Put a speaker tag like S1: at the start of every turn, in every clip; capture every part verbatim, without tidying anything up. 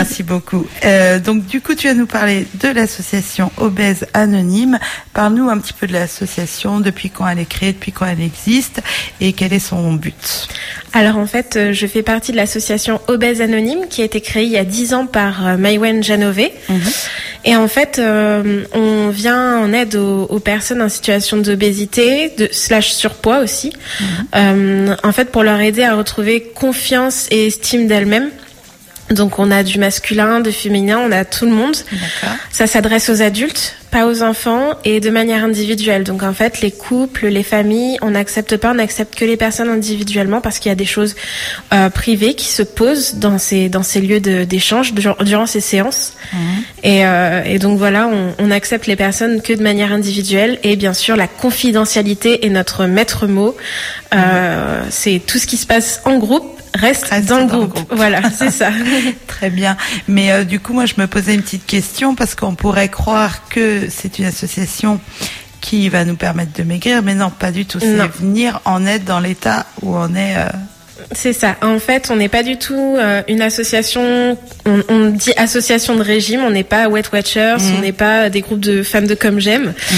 S1: Merci beaucoup. Euh, donc du coup, tu vas nous parler de l'association Obèse Anonyme. Parle-nous un petit peu de l'association, depuis quand elle est créée, depuis quand elle existe et quel est son but.
S2: Alors en fait, je fais partie de l'association Obèse Anonyme qui a été créée il y a dix ans par Maïwen Janové. Mmh. Et en fait, euh, on vient en aide aux, aux personnes en situation d'obésité, de slash surpoids aussi. Mmh. Euh, en fait, pour leur aider à retrouver confiance et estime d'elles-mêmes. Donc on a du masculin, du féminin, on a tout le monde. D'accord. Ça s'adresse aux adultes, pas aux enfants et de manière individuelle. Donc en fait, les couples, les familles, on n'accepte pas, on n'accepte que les personnes individuellement parce qu'il y a des choses euh, privées qui se posent dans ces dans ces lieux de, d'échange durant ces séances. Mmh. Et, euh, et donc voilà, on, on accepte les personnes que de manière individuelle et bien sûr la confidentialité est notre maître mot. Mmh. Euh, c'est tout ce qui se passe en groupe. Reste, Reste dans, le, dans groupe. le groupe. Voilà, c'est ça.
S1: Très bien. Mais euh, du coup, moi, je me posais une petite question parce qu'on pourrait croire que c'est une association qui va nous permettre de maigrir, mais non, pas du tout. C'est non. venir en aide dans l'état où on est. Euh...
S2: C'est ça. En fait, on n'est pas du tout euh, une association. On, on dit association de régime. On n'est pas Weight Watchers. Mmh. On n'est pas des groupes de femmes de comme j'aime. Mmh.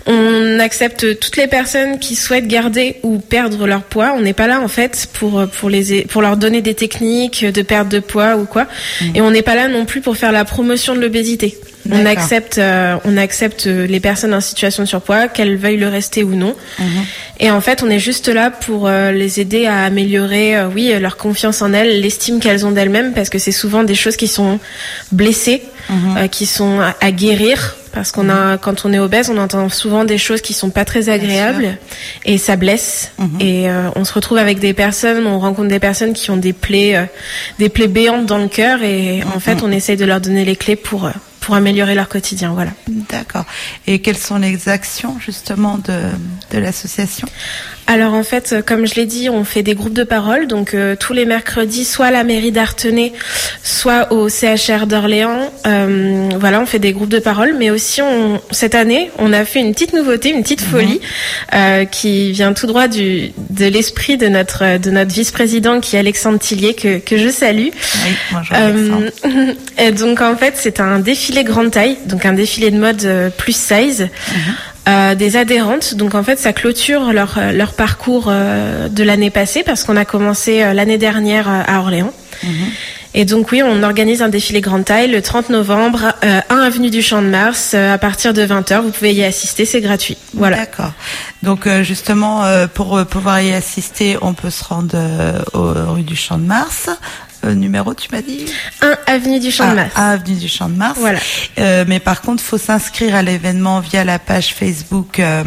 S2: On accepte toutes les personnes qui souhaitent garder ou perdre leur poids. On n'est pas là en fait pour pour les pour leur donner des techniques de perte de poids ou quoi. Mmh. Et on n'est pas là non plus pour faire la promotion de l'obésité. D'accord. On accepte, euh, on accepte les personnes en situation de surpoids, qu'elles veuillent le rester ou non. Mmh. Et en fait, on est juste là pour euh, les aider à améliorer, euh, oui, leur confiance en elles, l'estime qu'elles ont d'elles-mêmes, parce que c'est souvent des choses qui sont blessées, mmh. euh, qui sont à, à guérir. Parce qu'on a, quand on est obèse, on entend souvent des choses qui sont pas très agréables et ça blesse. Mmh. Et euh, on se retrouve avec des personnes, on rencontre des personnes qui ont des plaies, euh, des plaies béantes dans le cœur et mmh. en fait, on essaye de leur donner les clés pour euh, pour améliorer leur quotidien, voilà.
S1: D'accord. Et quelles sont les actions justement de de l'association ?
S2: Alors en fait, comme je l'ai dit, on fait des groupes de parole, donc euh, tous les mercredis, soit à la mairie d'Artenay, soit au C H R d'Orléans. Euh, voilà, on fait des groupes de parole, mais aussi on, cette année, on a fait une petite nouveauté, une petite mmh. folie, euh, qui vient tout droit du de l'esprit de notre de notre vice-président qui est Alexandre Tillier, que que je salue.
S1: Oui, bonjour Alexandre.
S2: Euh, et donc en fait, c'est un défilé grande taille, donc un défilé de mode euh, plus size. Mmh. Euh, des adhérentes, donc en fait ça clôture leur leur parcours euh, de l'année passée parce qu'on a commencé euh, l'année dernière euh, à Orléans. Mmh. Et donc oui, on organise un défilé grande taille le trente novembre, euh, un avenue du Champ de Mars, euh, à partir de vingt heures. Vous pouvez y assister, c'est gratuit. Voilà.
S1: D'accord. Donc euh, justement, euh, pour pouvoir y assister, on peut se rendre euh, au rue du Champ de Mars. Euh, numéro, tu m'as dit
S2: un avenue du Champ de Mars.
S1: un avenue du Champ de Mars.
S2: Voilà.
S1: Euh, mais par contre, faut s'inscrire à l'événement via la page Facebook euh,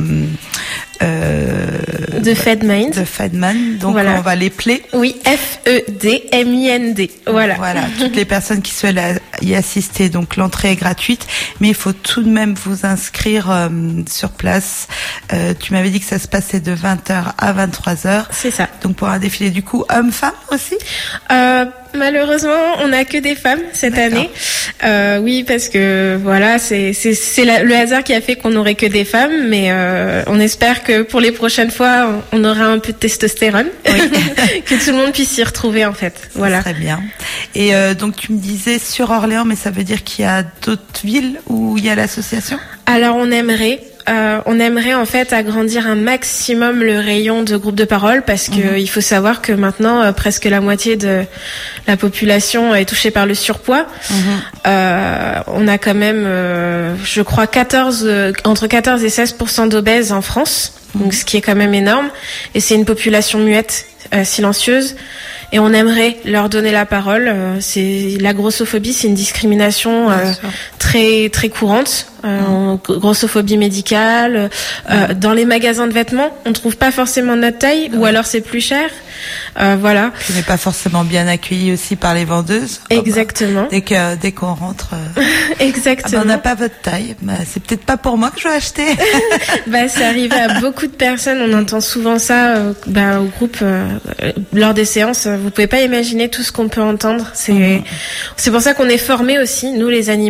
S1: euh,
S2: de Fedmind.
S1: De Fedmind. Donc
S2: voilà.
S1: on va les player.
S2: Oui, F E D M I N D. Voilà.
S1: Voilà. Toutes les personnes qui souhaitent y assister. Donc l'entrée est gratuite, mais il faut tout de même vous inscrire euh, sur place. Euh, tu m'avais dit que ça se passait de vingt heures à vingt-trois heures.
S2: C'est ça.
S1: Donc pour un défilé du coup homme-femme aussi.
S2: Euh, Malheureusement, on n'a que des femmes cette D'accord. année. Euh, oui, parce que voilà, c'est c'est c'est la, le hasard qui a fait qu'on n'aurait que des femmes, mais euh, on espère que pour les prochaines fois, on, on aura un peu de testostérone, oui. que tout le monde puisse s'y retrouver en fait.
S1: Ça
S2: voilà.
S1: Très bien. Et euh, donc tu me disais sur Orléans, mais ça veut dire qu'il y a d'autres villes où il y a l'association ?
S2: Alors on aimerait. Euh, on aimerait en fait agrandir un maximum le rayon de groupes de parole parce que mmh. il faut savoir que maintenant euh, presque la moitié de la population est touchée par le surpoids. Mmh. Euh, on a quand même, euh, je crois, quatorze euh, entre quatorze et seize pour cent d'obèses en France, mmh. donc ce qui est quand même énorme. Et c'est une population muette, euh, silencieuse. Et on aimerait leur donner la parole. Euh, c'est la grossophobie, c'est une discrimination euh, très très courante. Euh, mmh. Grossophobie médicale. Euh, mmh. Dans les magasins de vêtements, on trouve pas forcément notre taille, mmh. ou alors c'est plus cher. Euh, voilà.
S1: On n'est pas forcément bien accueilli aussi par les vendeuses.
S2: Exactement.
S1: Oh bah, dès que dès qu'on rentre. Euh...
S2: Exactement.
S1: Ah bah, on n'a pas votre taille. Bah, c'est peut-être pas pour moi que je vais acheter.
S2: Bah ça arrive à beaucoup de personnes. On entend souvent ça euh, bah, au groupe euh, lors des séances. Vous pouvez pas imaginer tout ce qu'on peut entendre. C'est mmh. c'est pour ça qu'on est formés aussi, nous les animateurs,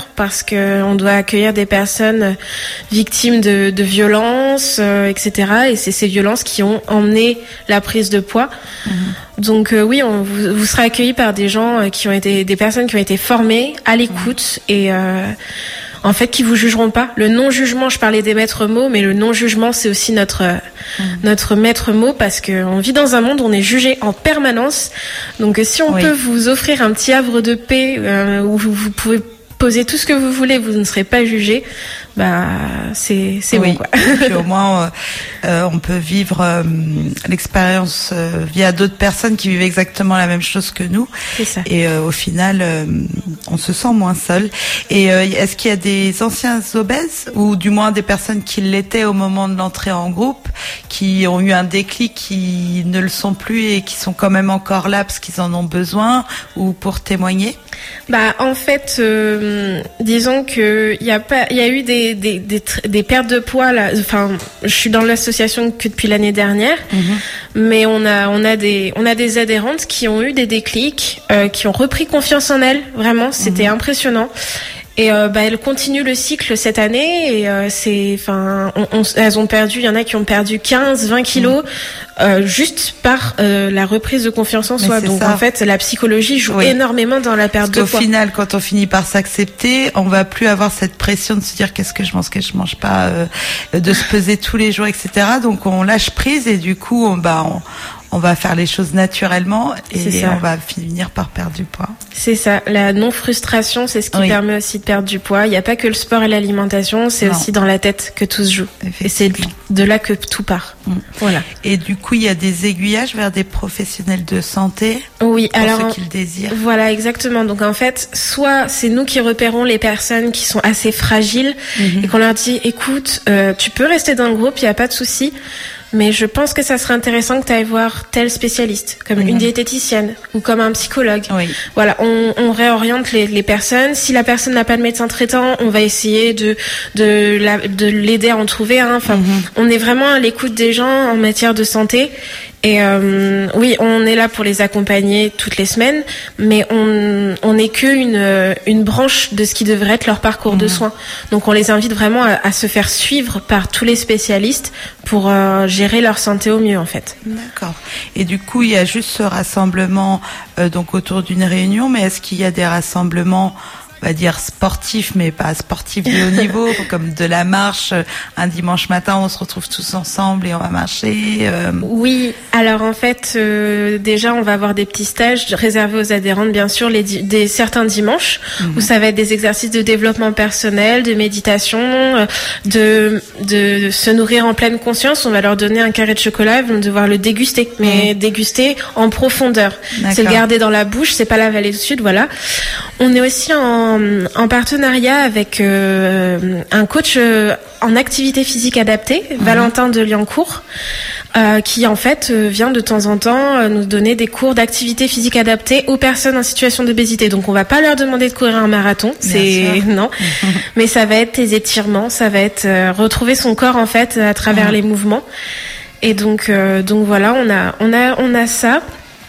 S2: parce que on doit accueillir des personnes victimes de, de violences, euh, et cetera. Et c'est ces violences qui ont emmené la prise de poids. Mmh. Donc euh, oui, on, vous, vous serez accueillis par des gens euh, qui ont été, des personnes qui ont été formées à l'écoute mmh. et euh, en fait qui vous jugeront pas. Le non-jugement, je parlais des maîtres mots, mais le non-jugement c'est aussi notre mmh. notre maître mot parce que on vit dans un monde où on est jugé en permanence. Donc si on oui. peut vous offrir un petit havre de paix euh, où vous, vous pouvez poser tout ce que vous voulez, vous ne serez pas jugé. Bah, c'est c'est
S1: oui.
S2: bon quoi.
S1: Et puis au moins, euh, euh, on peut vivre euh, l'expérience euh, via d'autres personnes qui vivent exactement la même chose que nous.
S2: C'est ça.
S1: Et euh, au final, euh, on se sent moins seul. Et euh, est-ce qu'il y a des anciens obèses ou du moins des personnes qui l'étaient au moment de l'entrée en groupe, qui ont eu un déclic, qui ne le sont plus et qui sont quand même encore là parce qu'ils en ont besoin ou pour témoigner?
S2: Bah en fait, euh, disons que il y a pas, il y a eu des des des, des pertes de poids là. Enfin, je suis dans l'association que depuis l'année dernière, mmh. mais on a on a des on a des adhérentes qui ont eu des déclics, euh, qui ont repris confiance en elles. Vraiment, c'était mmh. impressionnant. Et euh, bah elles continuent le cycle cette année et euh, c'est enfin on, on, elles ont perdu, il y en a qui ont perdu quinze vingt kilos mmh. euh, juste par euh, la reprise de confiance en Mais soi. Donc ça. En fait, la psychologie joue oui. énormément dans la perte
S1: Parce
S2: de poids.
S1: Au final, quand on finit par s'accepter, on va plus avoir cette pression de se dire qu'est-ce que je mange, qu'est-ce que je mange pas, euh, de se peser tous les jours, et cetera. Donc on lâche prise et du coup, on, bah on on va faire les choses naturellement et on va finir par perdre du poids.
S2: C'est ça. La non-frustration, c'est ce qui oui. permet aussi de perdre du poids. Il n'y a pas que le sport et l'alimentation, c'est non. aussi dans la tête que tout se joue. Et c'est de là que tout part. Mmh. Voilà.
S1: Et du coup, il y a des aiguillages vers des professionnels de santé.
S2: Oui,
S1: pour
S2: alors.
S1: ceux qui le désirent.
S2: Voilà, exactement. Donc en fait, soit c'est nous qui repérons les personnes qui sont assez fragiles mmh. et qu'on leur dit, écoute, euh, tu peux rester dans le groupe, il n'y a pas de souci. Mais je pense que ça serait intéressant que tu ailles voir tel spécialiste, comme mmh. une diététicienne ou comme un psychologue.
S1: Oui.
S2: Voilà, on, on réoriente les, les personnes. Si la personne n'a pas de médecin traitant, on va essayer de de, la, de l'aider à en trouver un. Enfin, mmh. on est vraiment à l'écoute des gens en matière de santé. Et euh, oui, on est là pour les accompagner toutes les semaines, mais on on n'est qu'une une branche de ce qui devrait être leur parcours mmh. de soins. Donc on les invite vraiment à, à se faire suivre par tous les spécialistes pour euh, gérer leur santé au mieux en fait.
S1: D'accord. Et du coup, il y a juste ce rassemblement euh, donc autour d'une réunion, mais est-ce qu'il y a des rassemblements, on va dire sportif, mais pas sportif de haut niveau, comme de la marche. Un dimanche matin, on se retrouve tous ensemble et on va marcher. Euh...
S2: Oui, alors en fait, euh, déjà, on va avoir des petits stages réservés aux adhérentes, bien sûr, les di- des certains dimanches, mmh. où ça va être des exercices de développement personnel, de méditation, euh, de, de, de se nourrir en pleine conscience. On va leur donner un carré de chocolat, ils vont devoir le déguster, mais mmh. déguster en profondeur. D'accord. C'est le garder dans la bouche, c'est pas l'avaler tout de suite, voilà. On est aussi en en partenariat avec euh, un coach euh, en activité physique adaptée, mmh. Valentin de Liancourt, euh, qui en fait euh, vient de temps en temps euh, nous donner des cours d'activité physique adaptée aux personnes en situation d'obésité. Donc on va pas leur demander de courir un marathon, c'est non, mais ça va être des étirements, ça va être euh, retrouver son corps en fait à travers mmh. les mouvements. Et donc euh, donc voilà, on a on a on a ça.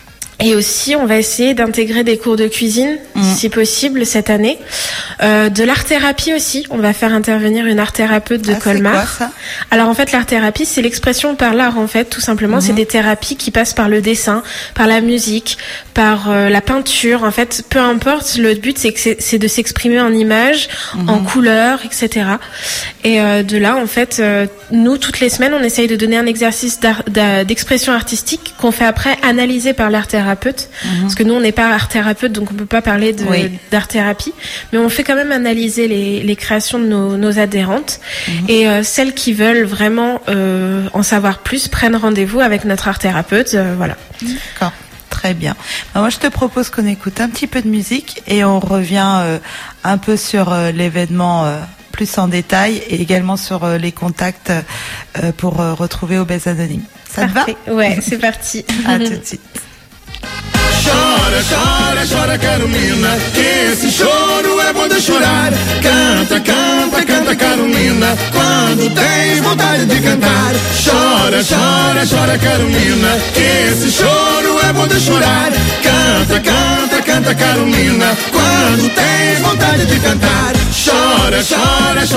S2: Et aussi, on va essayer d'intégrer des cours de cuisine, mmh. si possible, cette année. Euh, de l'art-thérapie aussi. On va faire intervenir une art-thérapeute de
S1: ah,
S2: Colmar.
S1: C'est quoi, ça ?
S2: Alors, en fait, l'art-thérapie, c'est l'expression par l'art, en fait, tout simplement. Mmh. C'est des thérapies qui passent par le dessin, par la musique, par euh, la peinture. En fait, peu importe, le but, c'est que c'est, c'est de s'exprimer en images, mmh. en couleurs, et cetera. Et euh, de là, en fait, euh, nous, toutes les semaines, on essaye de donner un exercice d'art, d'expression artistique qu'on fait après analyser par l'art-thérapeute. Mmh. Parce que nous on n'est pas art thérapeute, donc on peut pas parler de, oui. d'art thérapie, mais on fait quand même analyser les, les créations de nos, nos adhérentes. Mmh. Et euh, celles qui veulent vraiment euh, en savoir plus prennent rendez-vous avec notre art thérapeute. Euh, voilà.
S1: D'accord. Très bien. Ben moi, je te propose qu'on écoute un petit peu de musique et on revient euh, un peu sur euh, l'événement euh, plus en détail et également sur euh, les contacts euh, pour euh, retrouver Obèse Anonyme. Ça
S2: Parfait.
S1: te va ?
S2: Ouais, c'est parti.
S1: À tout de suite.
S3: Chora, chora, chora, Carolina, que esse choro é bom de chorar. Canta, canta, canta, Carolina, quando tem vontade de cantar. Chora, chora, chora, Carolina, que esse choro é bom de chorar. Canta, canta, canta, Carolina, quando tem vontade de cantar.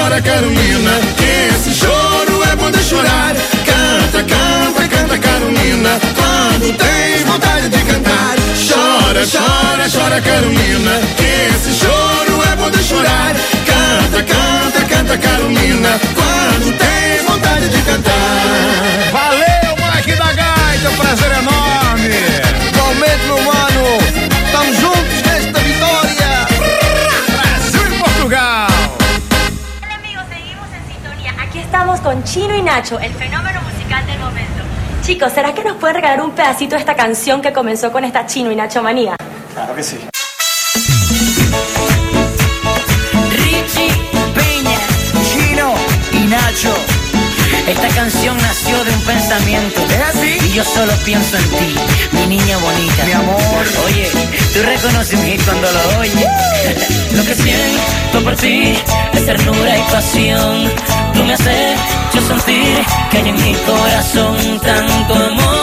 S3: chora Carolina, que esse choro é bom de chorar. Canta, canta, canta Carolina, quando tem vontade de cantar. Chora, chora, chora Carolina, que esse choro é bom de chorar. Canta, canta, canta Carolina, quando tem vontade de cantar.
S4: Valeu, Mike da Gaita, prazer enorme.
S5: Igualmente, meu mano, estamos juntos nesta vitória.
S4: Brasil e Portugal.
S6: Hola amigos, seguimos en sintonía. Aquí estamos con Chino y Nacho, el fenómeno musical del momento. Chicos, ¿será que nos pueden regalar un pedacito de esta canción que comenzó con esta Chino y Nacho manía?
S5: Claro que sí.
S7: Richie Peña, Chino y Nacho. Esta canción nació de un pensamiento.
S5: ¿Es así?
S7: Y yo solo pienso en ti, mi niña bonita.
S5: Mi amor.
S7: Oye, tú reconoces un hit cuando lo oyes. Lo que siento por ti es ternura y pasión. Tú me has hecho sentir que hay en mi corazón tanto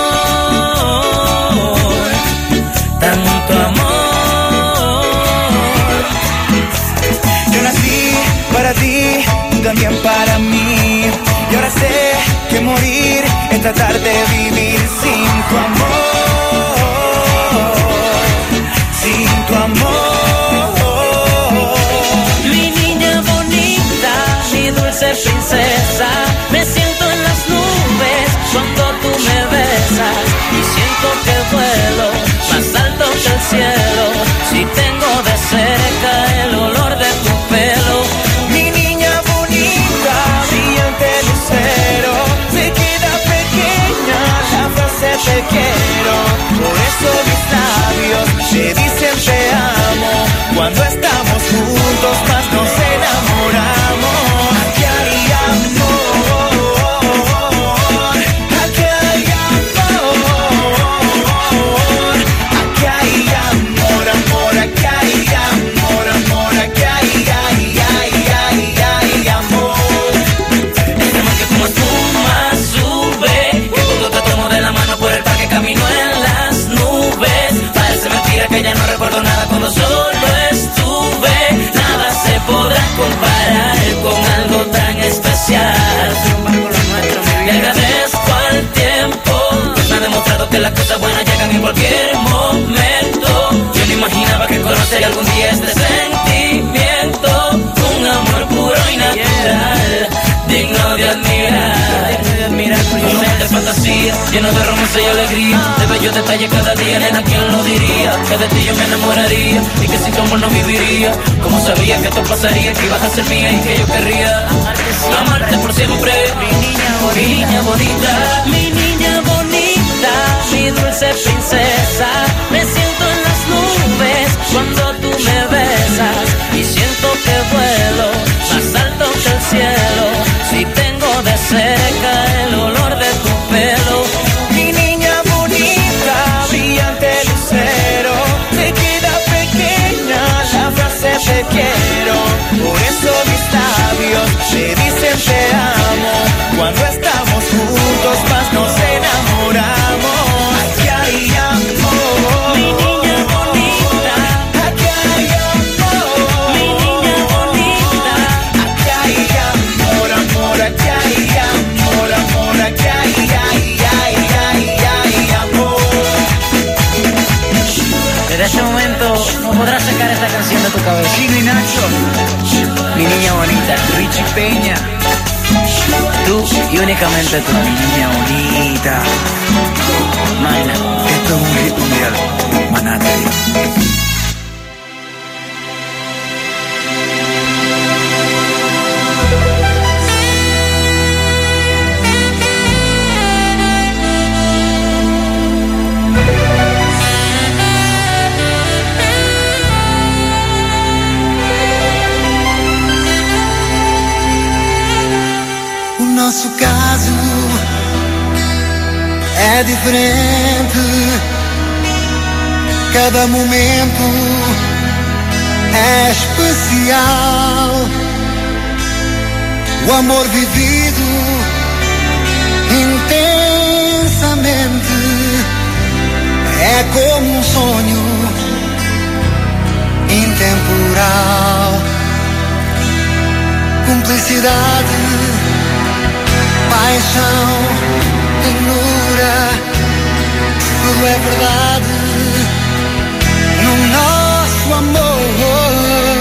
S7: amor, tanto amor.
S5: Yo nací para ti, tú también para mí. Y ahora sé que morir es tratar de vivir sin tu amor, sin tu amor.
S7: Mi niña bonita, mi dulce princesa, me siento en las nubes cuando tú me besas y siento que vuelo más alto que el cielo si tengo de cerca el olor de tu pelo.
S5: Mi niña bonita, brillante lucero, se queda pequeña la frase te quiero. Por eso mis labios te dicen te amo. Cuando estamos juntos más nos enamoramos. Aquí hay amor, aquí hay amor, aquí hay amor, amor, aquí hay amor, amor, aquí hay, ay, ay, ay, ay, amor.
S7: Este amor que como espuma sube, que cuando te tomo de la mano por el parque camino en las nubes. Parece mentira que ya no recuerdo nada cuando solo estuve. Nada se podrá comparar con algo tan especial. Le agradezco al tiempo, pues me ha demostrado que las cosas buenas llegan en cualquier momento. Yo no imaginaba que conocería algún día este sentimiento, un amor puro y natural, digno de admirar. Un mundo de fantasía, lleno de romance y alegría, de bellos detalles cada día, nena, ¿quién lo diría? Que de ti yo me enamoraría y que sin tu amor no viviría. Como sabía que esto pasaría, que ibas a ser mía y que yo querría amarte por siempre. Mi niña bonita, mi niña bonita, mi niña bonita, mi dulce princesa. Me siento en las nubes cuando tú me besas y siento que vuelo más alto que el cielo si tengo de cerca el olor de tu pelo.
S5: Mi niña bonita, brillante lucero, se queda pequeña la frase te quiero. Por eso mis labios te dicen te amo. Cuando estamos juntos más nos enamoramos. Aquí hay amor,
S7: Mi niña bonita,
S5: aquí hay amor,
S7: mi niña bonita.
S5: aquí hay amor, amor, aquí hay amor, amor, aquí hay, ay, ay, ay, ay, amor.
S7: Desde este momento no podrás sacar esta canción de tu cabeza.
S5: Chino y Nacho,
S7: Mi niña bonita,
S5: Richie Peña,
S7: tú y únicamente tú.
S5: mi niña bonita.
S7: Magna.
S5: Esto es un hit mundial, Manate.
S3: O nosso caso é diferente. Cada momento é especial. O amor vivido intensamente é como um sonho intemporal. Cumplicidade, paixão, ternura, tudo é verdade no nosso amor.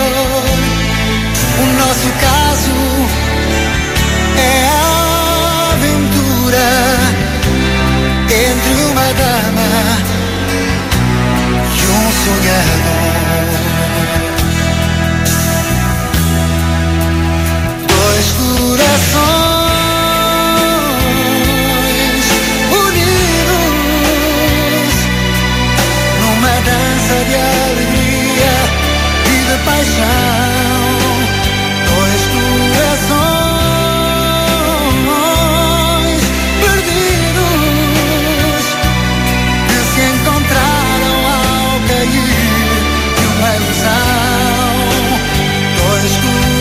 S3: O nosso caso é a aventura entre uma dama e um sonhador. Dois corações unidos numa dança de alegria e de paixão. Dois corações perdidos que se encontraram ao cair de uma ilusão. Dois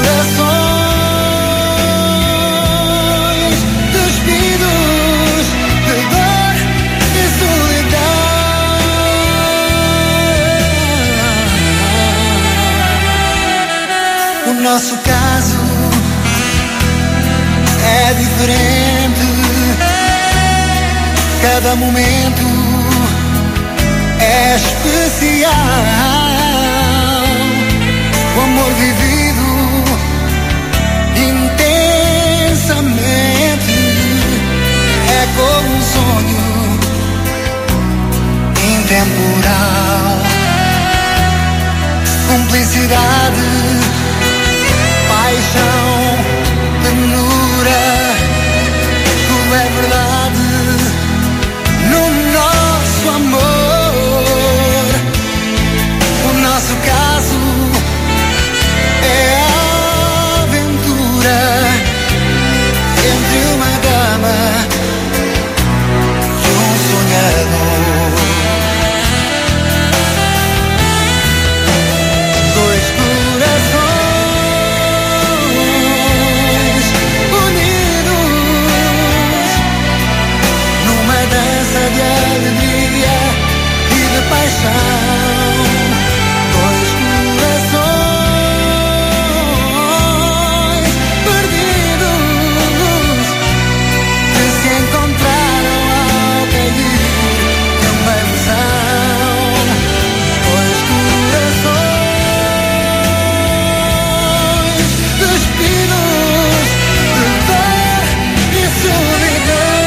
S3: corações despidos de dor e solidão. O nosso caso é diferente, cada momento é especial. O amor vivido intensamente é como um sonho intemporal. Cumplicidade, paixão, ternura, tudo é verdade no nosso amor. O nosso caso é a aventura entre uma dama e um sonhador. Dois corações unidos numa dança de alegria e de paixão. Dois corações perdidos que se encontraram ao cair de uma ilusão. Dois corações despidos de dor e solidão.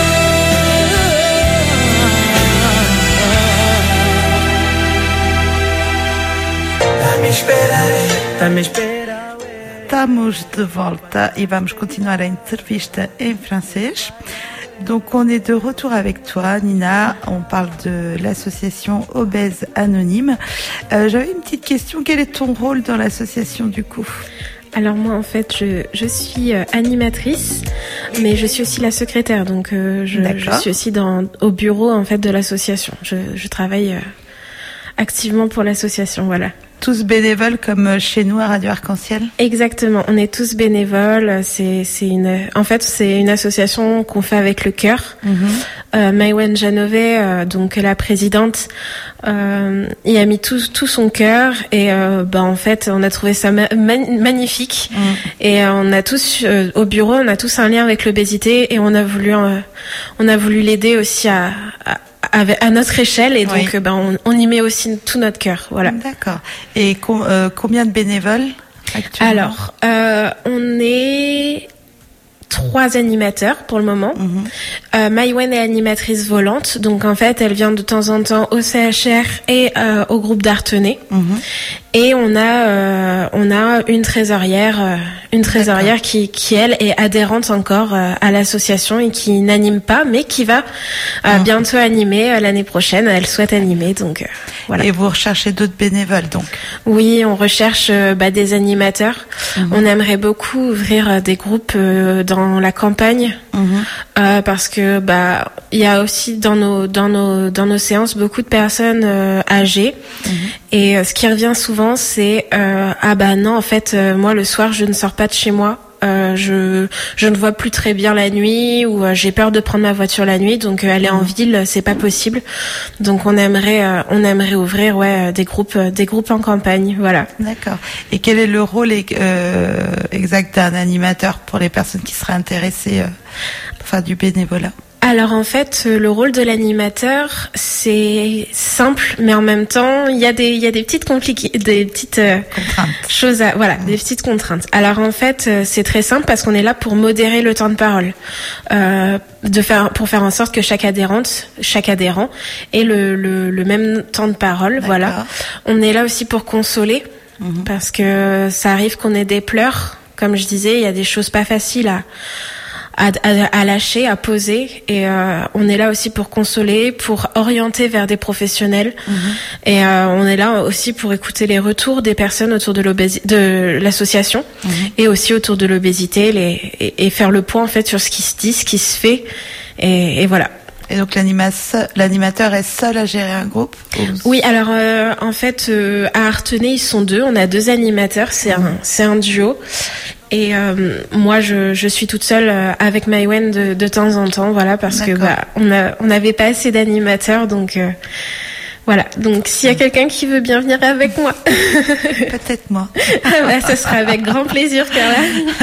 S7: Dá-me esperar, dá-me esperar.
S1: Estamos de volta et vamos continuar a entrevista em francês. Donc on est de retour avec toi, Nina. On parle de l'association Obèse Anonyme. Euh, J'avais une petite question. Quel est ton rôle dans l'association du coup ?
S2: Alors moi en fait je, je suis euh, animatrice, mais je suis aussi la secrétaire, donc euh, je, je suis aussi dans, au bureau en fait de l'association. Je, je travaille euh, activement pour l'association, voilà.
S1: Tous bénévoles comme chez nous à Radio Arc-en-Ciel ?
S2: Exactement, on est tous bénévoles. C'est, c'est une, en fait, c'est une association qu'on fait avec le cœur. Mm-hmm. Euh, Maïwen Janové, euh, donc la présidente, euh, y a mis tout, tout son cœur et euh, bah en fait, on a trouvé ça ma- man- magnifique. Mm. Et euh, on a tous euh, au bureau, on a tous un lien avec l'obésité et on a voulu, euh, on a voulu l'aider aussi à, à à notre échelle et donc oui. ben, on, on y met aussi tout notre cœur, voilà.
S1: D'accord. Et com- euh, combien de bénévoles actuellement ?
S2: Alors, euh, on est trois animateurs pour le moment. Mm-hmm. Euh, Maïwen est animatrice volante, donc en fait elle vient de temps en temps au C H R et euh, au groupe d'Artenay. Mm-hmm. Et on a euh, on a une trésorière, euh, une trésorière qui qui elle est adhérente encore euh, à l'association et qui n'anime pas, mais qui va euh, mmh. bientôt animer euh, l'année prochaine. Elle souhaite animer, donc euh, voilà.
S1: Et vous recherchez d'autres bénévoles, donc ?
S2: Oui, on recherche euh, bah, des animateurs. Mmh. On aimerait beaucoup ouvrir euh, des groupes euh, dans la campagne, mmh. euh, parce que bah il y a aussi dans nos dans nos dans nos séances beaucoup de personnes euh, âgées. Mmh. Et euh, ce qui revient souvent, c'est euh, ah bah non, en fait, euh, moi le soir je ne sors pas de chez moi. euh, je je ne vois plus très bien la nuit ou euh, j'ai peur de prendre ma voiture la nuit, donc euh, aller en ville c'est pas possible. Donc on aimerait euh, on aimerait ouvrir ouais des groupes euh, des groupes en campagne, voilà.
S1: D'accord. Et quel est le rôle euh, exact d'un animateur pour les personnes qui seraient intéressées euh, pour faire du bénévolat?
S2: Alors en fait, le rôle de l'animateur, c'est simple, mais en même temps, il y a des il y a des petites compliquées, des petites euh,
S1: contraintes.
S2: choses à voilà, mmh. des petites contraintes. Alors en fait, c'est très simple parce qu'on est là pour modérer le temps de parole, euh, de faire pour faire en sorte que chaque adhérente, chaque adhérent ait le le, le même temps de parole. D'accord. Voilà. On est là aussi pour consoler, mmh. parce que ça arrive qu'on ait des pleurs. Comme je disais, il y a des choses pas faciles à À, à, à lâcher, à poser, et euh, on est là aussi pour consoler, pour orienter vers des professionnels, mmh. et euh, on est là aussi pour écouter les retours des personnes autour de l'obésité, de l'association, mmh. et aussi autour de l'obésité, les, et, et faire le point en fait sur ce qui se dit, ce qui se fait, et, et voilà.
S1: Et donc l'animateur est seul à gérer un groupe?
S2: Oui, alors euh, en fait euh, à Artenay ils sont deux, on a deux animateurs, c'est mmh. un c'est un duo. Et euh, moi, je, je suis toute seule euh, avec Maïwen de, de temps en temps, voilà, parce D'accord. que bah on a on n'avait pas assez d'animateurs, donc euh, voilà. Donc s'il y a quelqu'un qui veut bien venir avec moi,
S1: peut-être moi.
S2: Ah bah, ça sera avec grand plaisir, Carla.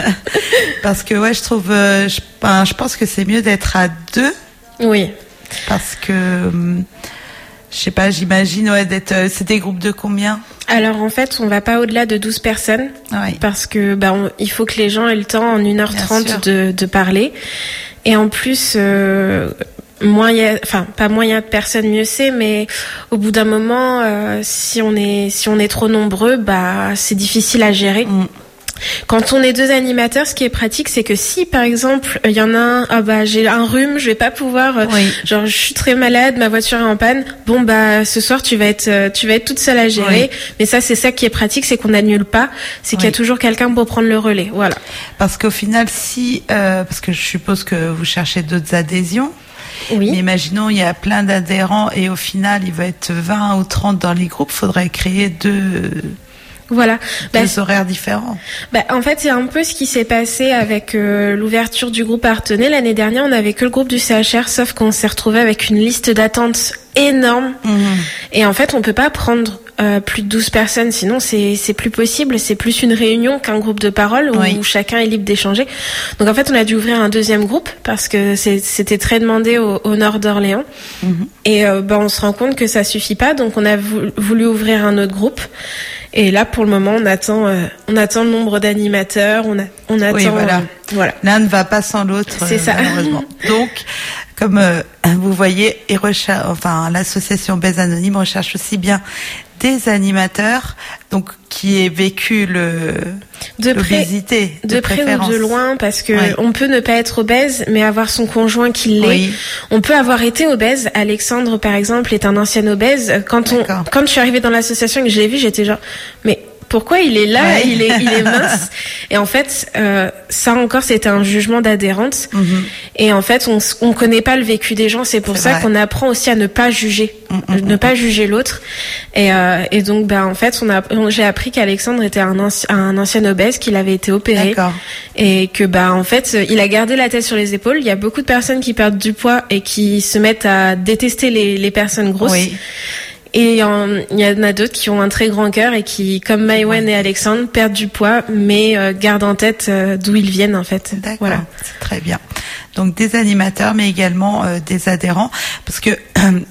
S1: Parce que ouais, je trouve, euh, je, ben, je pense que c'est mieux d'être à deux.
S2: Oui.
S1: Parce que hum, je sais pas, j'imagine ouais d'être. Euh, c'est des groupes de combien?
S2: Alors en fait, on va pas au-delà de douze personnes, oui. parce que bah on, il faut que les gens aient le temps en une heure trente de, de parler. Et en plus, euh, moins y a, enfin pas moins il y a de personnes, mieux c'est. Mais au bout d'un moment, euh, si on est si on est trop nombreux, bah c'est difficile à gérer. Mm. Quand on est deux animateurs, ce qui est pratique, c'est que si, par exemple, il y en a un, ah bah j'ai un rhume, je vais pas pouvoir, oui. genre je suis très malade, ma voiture est en panne. Bon bah ce soir tu vas être, tu vas être toute seule à gérer. Oui. Mais ça c'est ça qui est pratique, c'est qu'on n'annule pas, c'est oui. qu'il y a toujours quelqu'un pour prendre le relais. Voilà.
S1: Parce qu'au final, si, euh, parce que je suppose que vous cherchez d'autres adhésions. Oui. Mais imaginons, il y a plein d'adhérents et au final, il va être vingt ou trente dans les groupes. Faudrait créer deux.
S2: Voilà.
S1: Des bah, horaires différents.
S2: Bah, en fait, c'est un peu ce qui s'est passé avec euh, l'ouverture du groupe Artenay. L'année dernière, on n'avait que le groupe du C H R, sauf qu'on s'est retrouvé avec une liste d'attente énorme. Mmh. Et en fait, on peut pas prendre euh, plus de douze personnes, sinon c'est c'est plus possible. C'est plus une réunion qu'un groupe de parole où, oui. où chacun est libre d'échanger. Donc en fait, on a dû ouvrir un deuxième groupe parce que c'est, c'était très demandé au, au nord d'Orléans. Mmh. Et euh, bah, on se rend compte que ça suffit pas, donc on a voulu, voulu ouvrir un autre groupe. Et là, pour le moment, on attend, euh, on attend le nombre d'animateurs, on, a, on attend.
S1: Oui, voilà.
S2: Euh, voilà.
S1: L'un ne va pas sans l'autre.
S2: C'est euh,
S1: ça. Malheureusement. Donc, comme euh, vous voyez, et recherche, enfin, l'association Obèse Anonyme recherche aussi bien des animateurs, donc qui aient vécu le
S2: de
S1: l'obésité,
S2: près, de, de près ou de loin, parce que oui. on peut ne pas être obèse, mais avoir son conjoint qui l'est. Oui. On peut avoir été obèse. Alexandre, par exemple, est un ancien obèse. Quand on, D'accord. quand je suis arrivée dans l'association et que je l'ai vu, j'étais genre, mais pourquoi il est là, ouais. il est, il est mince. Et en fait, euh, ça encore, c'était un jugement d'adhérente. Mm-hmm. Et en fait, on, on connaît pas le vécu des gens. C'est pour c'est ça vrai. Qu'on apprend aussi à ne pas juger, mm-hmm. ne pas juger l'autre. Et, euh, et donc, ben, en fait, on a, on, j'ai appris qu'Alexandre était un, anci- un ancien obèse, qu'il avait été opéré. D'accord. Et que, bah, en fait, il a gardé la tête sur les épaules. Il y a beaucoup de personnes qui perdent du poids et qui se mettent à détester les, les personnes grosses. Oui. Et il y en a d'autres qui ont un très grand cœur et qui, comme Maïwen et Alexandre, perdent du poids, mais euh, gardent en tête euh, d'où ils viennent en fait.
S1: D'accord, voilà. C'est très bien. Donc des animateurs, mais également euh, des adhérents, parce que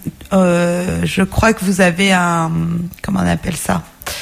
S1: euh, je crois que vous avez un, comment on appelle ça,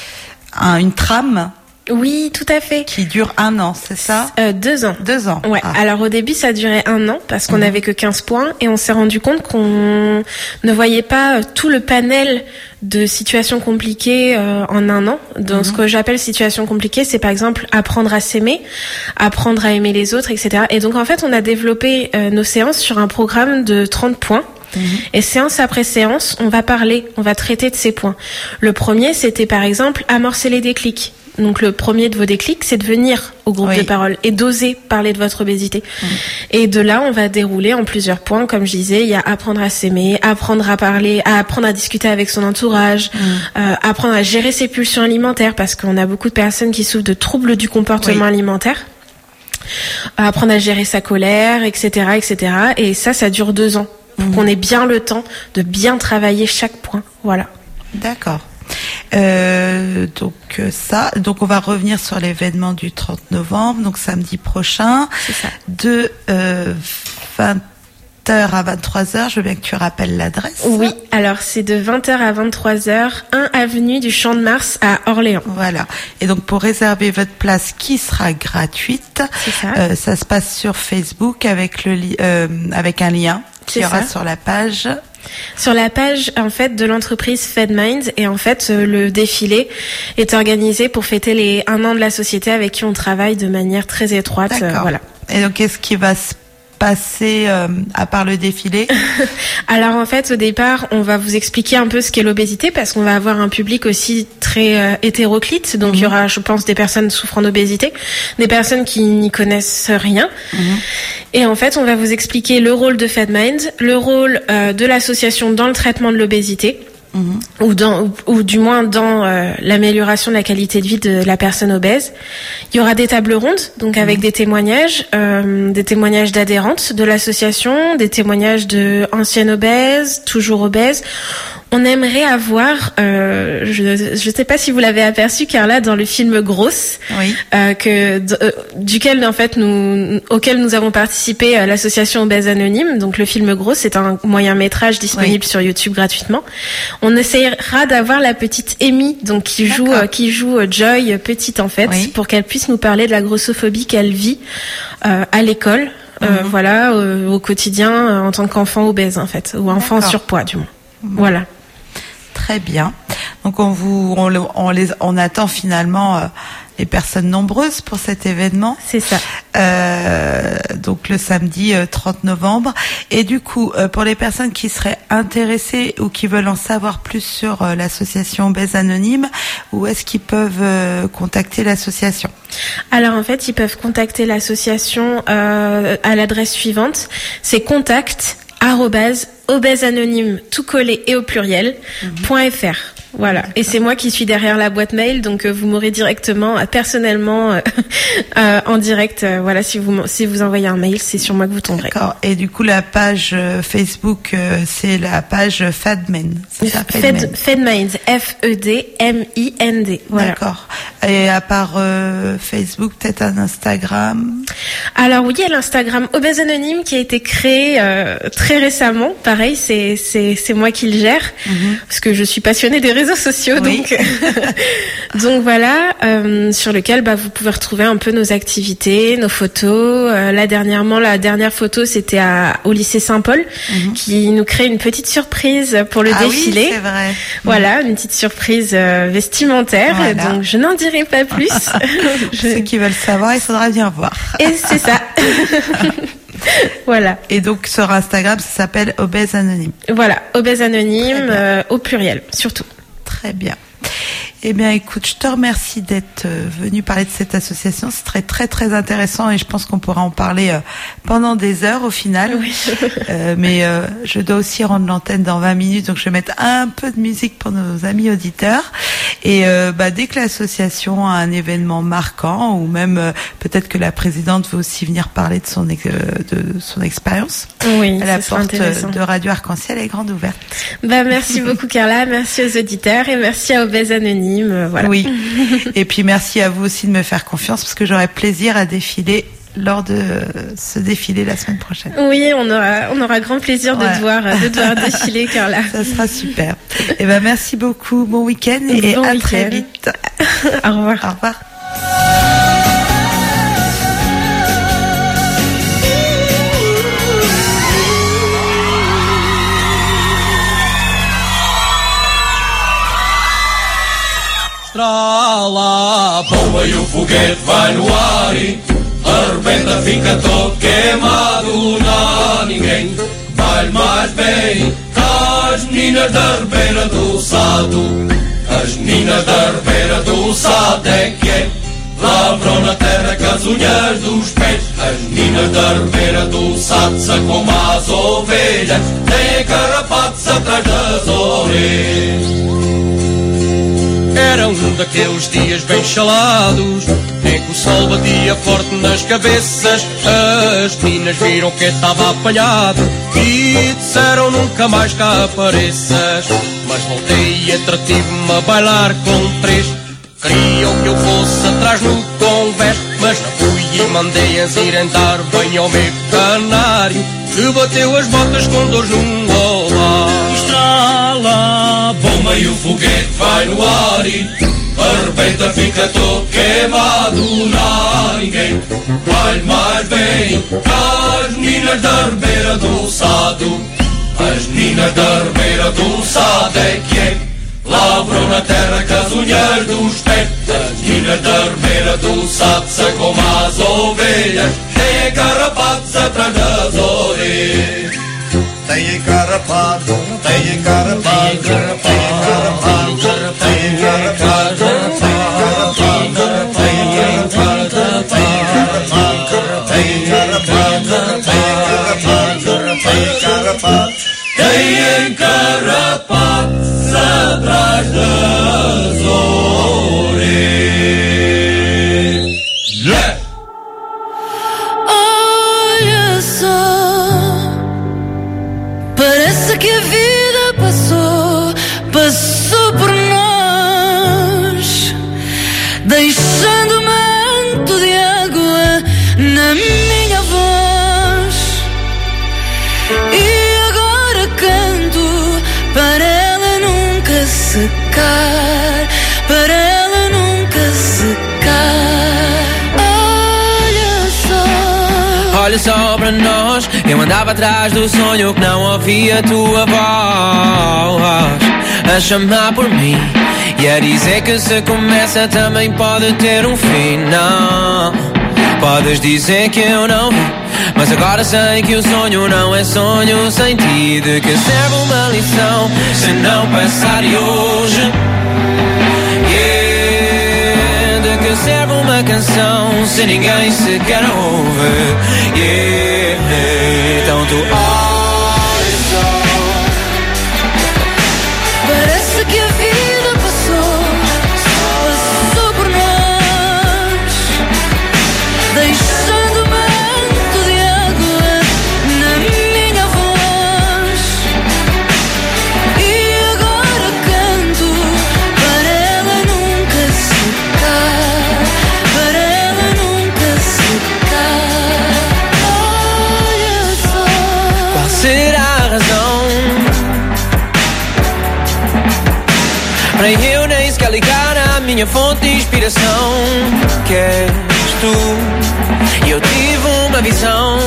S1: un, une trame.
S2: Oui, tout à fait.
S1: Qui dure un an, c'est ça?
S2: euh, Deux ans.
S1: Deux ans.
S2: Ouais. Ah. Alors au début, ça durait un an parce qu'on mmh. avait que quinze points et on s'est rendu compte qu'on ne voyait pas tout le panel de situations compliquées euh, en un an. Donc mmh. ce que j'appelle situations compliquées, c'est par exemple apprendre à s'aimer, apprendre à aimer les autres, et cetera. Et donc en fait, on a développé euh, nos séances sur un programme de trente points. Mmh. Et séance après séance, on va parler, on va traiter de ces points. Le premier, c'était par exemple amorcer les déclics. Donc le premier de vos déclics, c'est de venir au groupe oui. de parole et d'oser parler de votre obésité. Mmh. Et de là, on va dérouler en plusieurs points. Comme je disais, il y a apprendre à s'aimer, apprendre à parler, à apprendre à discuter avec son entourage, mmh. euh, apprendre à gérer ses pulsions alimentaires, parce qu'on a beaucoup de personnes qui souffrent de troubles du comportement oui. alimentaire. apprendre à gérer sa colère, et cetera, et cetera. Et ça, ça dure deux ans. Pour mmh. qu'on ait bien le temps de bien travailler chaque point. Voilà.
S1: D'accord. Euh, donc ça, donc on va revenir sur l'événement du trente novembre, donc samedi prochain,
S2: c'est ça.
S1: de euh, vingt heures à vingt-trois heures. Je veux bien que tu rappelles l'adresse.
S2: Oui, alors c'est de vingt heures à vingt-trois heures, un avenue du Champ de Mars à Orléans.
S1: Voilà. Et donc pour réserver votre place qui sera gratuite,
S2: c'est ça.
S1: Euh, ça se passe sur Facebook avec le li- euh, avec un lien qui aura sur la page.
S2: Sur la page en fait de l'entreprise FedMinds, et en fait le défilé est organisé pour fêter les un an de la société avec qui on travaille de manière très étroite.
S1: D'accord.
S2: Euh, voilà.
S1: Et donc qu'est-ce qui va se passer euh, à part le défilé?
S2: Alors en fait au départ on va vous expliquer un peu ce qu'est l'obésité, parce qu'on va avoir un public aussi très euh, hétéroclite, donc il mmh. y aura je pense des personnes souffrant d'obésité, des personnes qui n'y connaissent rien, mmh. et en fait on va vous expliquer le rôle de FedMinds, le rôle euh, de l'association dans le traitement de l'obésité. Mmh. Ou, dans, ou, ou du moins dans euh, l'amélioration de la qualité de vie de la personne obèse. Il y aura des tables rondes, donc avec mmh. des témoignages, euh, des témoignages d'adhérentes de l'association, des témoignages de anciennes obèses, toujours obèses. On aimerait avoir, euh, je je sais pas si vous l'avez aperçu, Carla, dans le film Grosse,
S1: oui.
S2: euh, que euh, duquel en fait nous auquel nous avons participé à l'association Obèse Anonyme. Donc le film Grosse, c'est un moyen métrage disponible oui. sur YouTube gratuitement. On essaiera d'avoir la petite Amy, donc qui joue euh, qui joue euh, Joy petite en fait, oui. pour qu'elle puisse nous parler de la grossophobie qu'elle vit euh, à l'école, euh, mm-hmm. voilà, euh, au quotidien euh, en tant qu'enfant obèse en fait, ou enfant en surpoids du moins. Mm-hmm. Voilà.
S1: Très bien. Donc on vous, on, on les, on attend finalement euh, les personnes nombreuses pour cet événement.
S2: C'est ça.
S1: Euh, donc le samedi euh, trente novembre. Et du coup, euh, pour les personnes qui seraient intéressées ou qui veulent en savoir plus sur euh, l'association Obèse Anonyme, où est-ce qu'ils peuvent euh, contacter l'association?
S2: Alors en fait, ils peuvent contacter l'association euh, à l'adresse suivante. C'est contact arrobase obèse anonyme tout collé et au pluriel mmh. point fr. Voilà. D'accord. Et c'est moi qui suis derrière la boîte mail, donc euh, vous m'aurez directement, euh, personnellement, euh, euh, en direct. Euh, voilà, si vous si vous envoyez un mail, c'est sur moi que vous tomberez.
S1: D'accord. Et du coup, la page euh, Facebook, euh, c'est la page FedMinds.
S2: Fed, FedMinds, F E D M I N D. Voilà.
S1: D'accord. Et à part euh, Facebook, peut-être un Instagram?
S2: Alors oui, il y a l'Instagram Obèse Anonyme qui a été créé euh, très récemment. Pareil, c'est c'est c'est moi qui le gère, mm-hmm. parce que je suis passionnée des réseaux sociaux, oui. donc donc voilà, euh, sur lequel bah vous pouvez retrouver un peu nos activités, nos photos. Euh, là dernièrement, la dernière photo c'était à au lycée Saint-Paul, mm-hmm. qui nous crée une petite surprise pour le
S1: ah
S2: défilé.
S1: Oui, c'est vrai.
S2: Voilà, une petite surprise euh, vestimentaire. Voilà. Donc je n'en dirai pas plus.
S1: je... Ceux qui veulent savoir, il faudra bien voir.
S2: Et c'est ça. Voilà.
S1: Et donc sur Instagram, ça s'appelle Obèse Anonyme.
S2: Voilà, Obèse Anonyme euh, au pluriel, surtout.
S1: Très bien. Eh bien, écoute, je te remercie d'être euh, venu parler de cette association. C'est très, très, très intéressant et je pense qu'on pourra en parler euh, pendant des heures au final.
S2: Oui.
S1: euh, mais euh, je dois aussi rendre l'antenne dans vingt minutes, donc je vais mettre un peu de musique pour nos amis auditeurs. Et euh, bah, dès que l'association a un événement marquant, ou même euh, peut-être que la présidente veut aussi venir parler de son, ex- de son expérience,
S2: oui,
S1: la porte de Radio Arc-en-Ciel est grande ouverte.
S2: Bah, merci beaucoup Carla, merci aux auditeurs et merci à Obèse Anonyme. Voilà.
S1: Oui. Et puis merci à vous aussi de me faire confiance parce que j'aurai plaisir à défiler lors de ce défilé la semaine prochaine.
S2: Oui, on aura, on aura grand plaisir
S1: ouais.
S2: de devoir, de devoir défiler, Carla.
S1: Ça sera super. Et ben merci beaucoup. Bon week-end et
S2: bon
S1: à
S2: week-end.
S1: Très vite.
S2: Au revoir.
S1: Au revoir.
S8: Estrala, bomba e o foguete vai no ar e a rebenta fica todo queimado. Não, ninguém vai mais bem que as meninas da Ribeira do Sado. As meninas da Ribeira do Sado é que é, lavram na terra com as unhas dos pés. As meninas da Ribeira do Sado são como as ovelhas, têm carrapatos atrás das orelhas. Era um daqueles dias bem chalados, é que o sol batia forte nas cabeças. As meninas viram que estava apanhado e disseram nunca mais cá apareças. Mas voltei e entretive-me a bailar com três. Queriam que eu fosse atrás no convés, mas não fui e mandei as irem dar bem ao meu canário, que bateu as botas com dores num olá.
S7: Estrala a bomba e o foguete vai no ar e arrebenta, fica todo queimado. Não há ninguém vai mais bem que as meninas da Ribeira do Sado. As meninas da Ribeira do Sado é que é, lavram na terra com as unhas dos pés. As meninas da Ribeira do Sado são como as ovelhas, têm carrapatos atrás das orelhas.
S3: Têm carrapato, têm carrapato, têm carrapato, têm carrapato, têm carrapato, têm carrapato, têm carrapato,
S7: têm carrapatos atrás das orelhas. Yeah.
S9: Olha só, parece que a vida passou, passou por nós, deixando manto de água na minha voz. E agora canto para ela nunca secar, para ela nunca secar. Olha só,
S10: olha só para nós. Eu andava atrás do sonho que não ouvia a tua voz a chamar por mim e a dizer que se começa também pode ter um fim. Não, podes dizer que eu não vi, mas agora sei que o sonho não é sonho sem ti. De que serve uma lição se não passar de hoje? Yeah. De que serve uma canção se ninguém sequer ouve? Yeah. Então tu olha só,
S9: parece que a vida passou, passou por nós, deixando manto de água na minha voz. E agora canto para ela nunca secar, para ela nunca secar. Olha só,
S10: qual será a razão para eu nem sequer ligar a minha fonte de inspiração, que és tu? E eu tive uma visão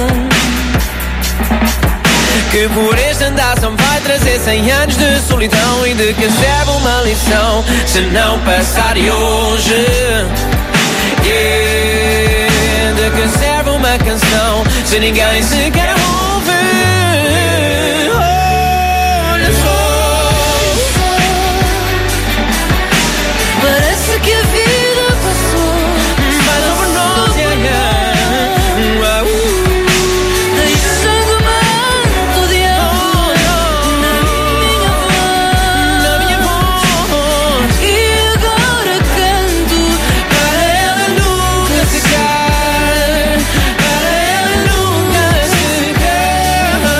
S10: que por este andar só me vai trazer cem anos de solidão. E de que serve uma lição se não passar de hoje? Yeah. De que serve uma canção se ninguém sequer ouve? Olha só,
S9: parece que a vida passou,
S10: passou por nós, yeah, yeah. Uh, uh.
S9: deixando manto de água na minha voz. E agora canto
S10: Para ela nunca secar, para ela nunca secar.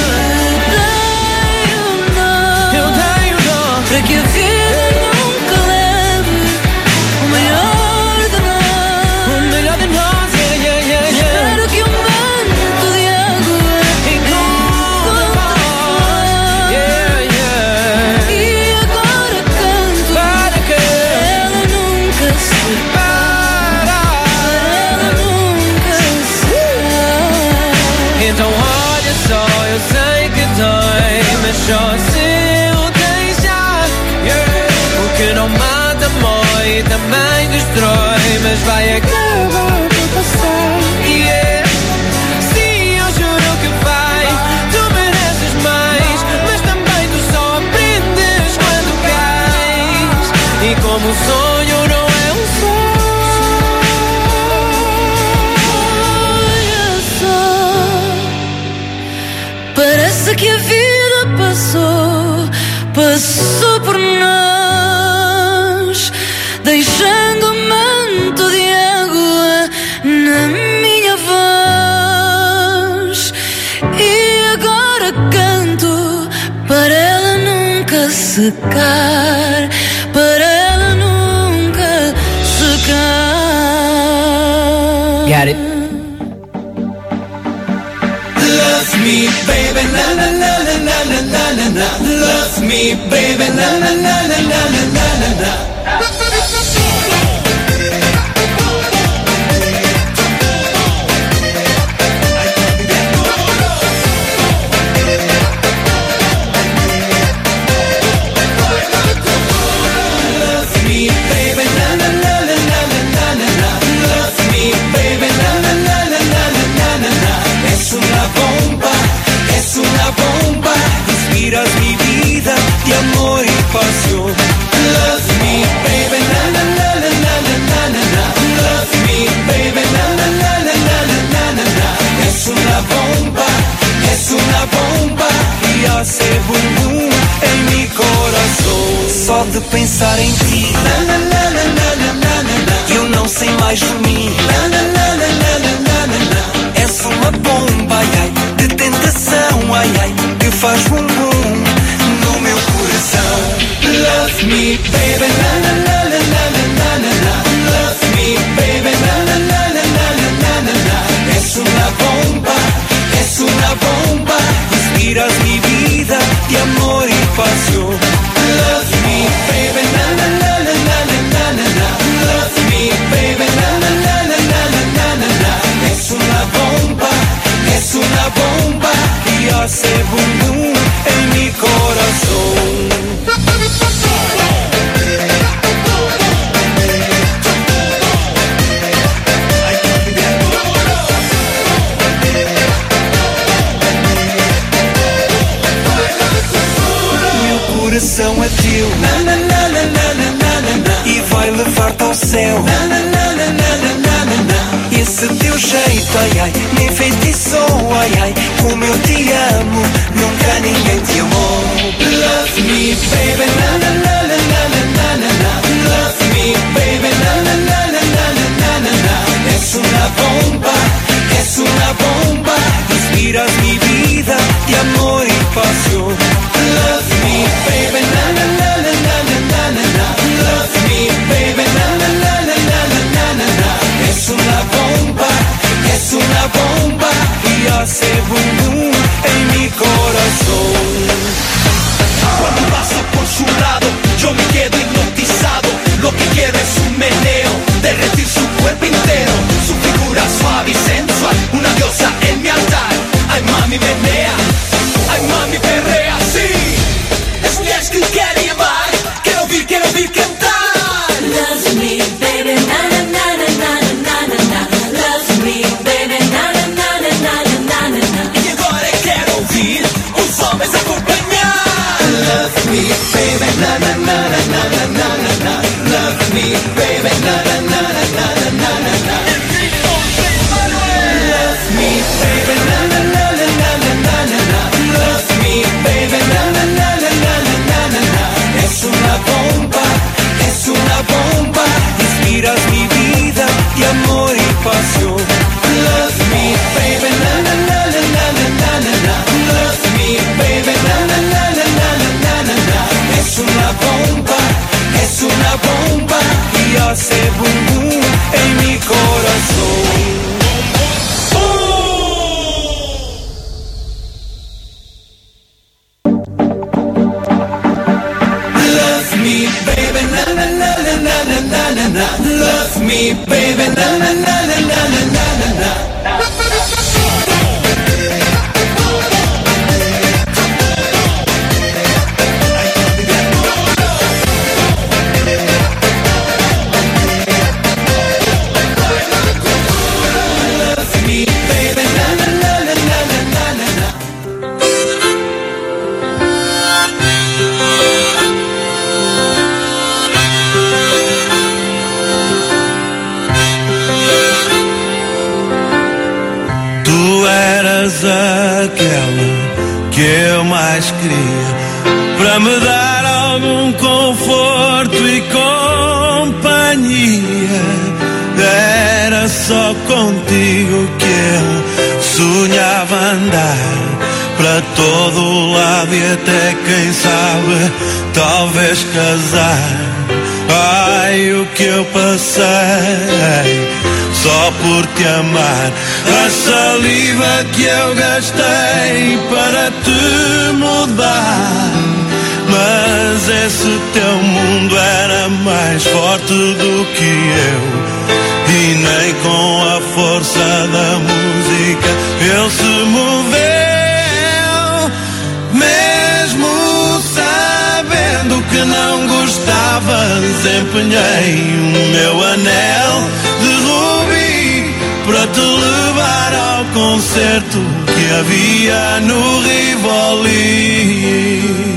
S9: Eu tenho dó para que a vida nunca leve o melhor de nós.
S10: O melhor de nós, yeah, yeah, yeah, yeah.
S9: Espero que um manto de água encontre nós.
S10: Yeah, yeah.
S9: E agora canto
S10: Para que
S9: ela nunca se
S10: para.
S9: ela nunca se
S10: Então olha só, eu sei que dói, mas só se eu deixar. Yeah. O que não mata mói, também destrói, mas vai acabar por passar. Yeah. Sim, eu juro que vai, tu mereces mais, mas também tu só aprendes quando cais. E como o sonho não é um sonho.
S9: Olha só, parece que a vida passou, passou por nós, deixando manto de água secar, para ela nunca secar.
S10: Got it.
S5: Love me, baby, na na na na na na na na na. Love me, baby, na na na na na na na na. Inspiras mi vida de amor y pasión. Love me, baby, na na na na na na na na. Love me, baby, na na na na na na na na. Es una bomba, es una bomba que hace boom boom en mi corazón. Só de pensar em ti, na na na na na na na na. Eu não sei mais dormir, na na na na na na na na. És uma bomba, ai ai, de tentação, ai ai, que faz boom boom no meu coração. Love me, baby, na na na na na na na na. Love me, baby, na na na na na na na na. Es una bomba, es una bomba, inspiras mi vida de amor y pasión. Love me, baby, na na na na na na na na. Love me, baby, na na na na na na na na. Es una bomba, es una bomba que hace boom boom en mi corazón. Meu coração é teu, na na na na na na na na, e vai levar-te ao céu, na na na na na na na na. Esse teu jeito, ai ai, me enfeitiçou, ai ai, como eu te amo, nunca ninguém te amou. Love me, baby, na na na na na na na na. Love me, baby, na na na na na na na na. Es una bomba, es una bomba, inspiras mi vida de amor y pasión. Love me, baby, na na na na na na na na. Love me, baby, na na na na na na na na. Es una bomba, es una bomba y hace boom boom en mi corazón. Cuando paso por su lado, yo me quedo hipnotizado. Lo que quiero es un meneo, derretir su cuerpo entero. Su figura suave y sensual, una diosa en mi altar. Ay mami menea, ay mami perrea, sí. Es mi ex que quiere llevar, quiero oír, quiero oír cantar.
S9: Love me, baby, na na na na na na na na. Love me, baby, na na na na na na na na.
S5: Y agora quero ouvir os homens acompanhar. Love me, baby, na na na na na na na na. Love me, baby, na na na na na na na na. Love me, baby, na na na na na na na na. Love me, baby, na na na na na na na na. Es una bomba, es una bomba, inspiras mi vida de amor y pasión. Love me, baby, na na na na na na na na. Love me, baby, na na na na na na na na. Es una bomba, es una bomba y hace boom boom en mi corazón. Love me, baby, na na na na na na na na na. Love me, baby, na na na na na na na na na.
S11: Aquela que eu mais queria, para me dar algum conforto e companhia. Era era só contigo que eu sonhava andar para todo lado e até quem sabe talvez casar. Ai, o que eu passei só por te amar, a saliva que eu gastei para te mudar. Mas esse teu mundo era mais forte do que eu, e nem com a força da música ele se moveu. Mesmo sabendo que não gostavas, empenhei o meu anel de rubi para te levar ao concerto que havia no Rivoli.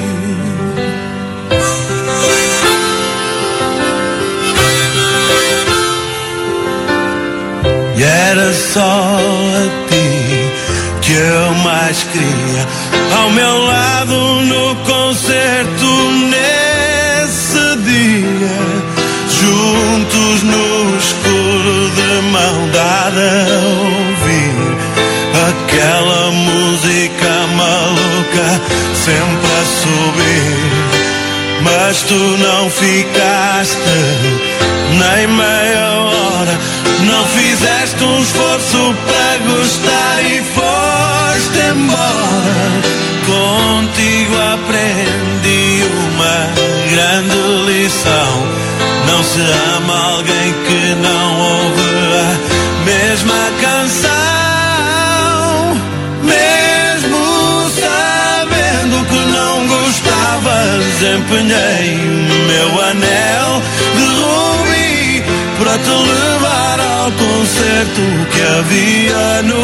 S11: E era só a ti que eu mais queria ao meu lado no concerto nesse dia, juntos no escuro de mão dada a ouvir aquela música maluca sempre a subir. Mas tu não ficaste nem meia hora, não fizeste um esforço para gostar e foste embora. Contigo aprendi uma grande lição: não se ama alguém que não ouve a mesma canção. Mesmo sabendo que não gostavas, empenhei o meu anel de rubi para te levar ao concerto que havia no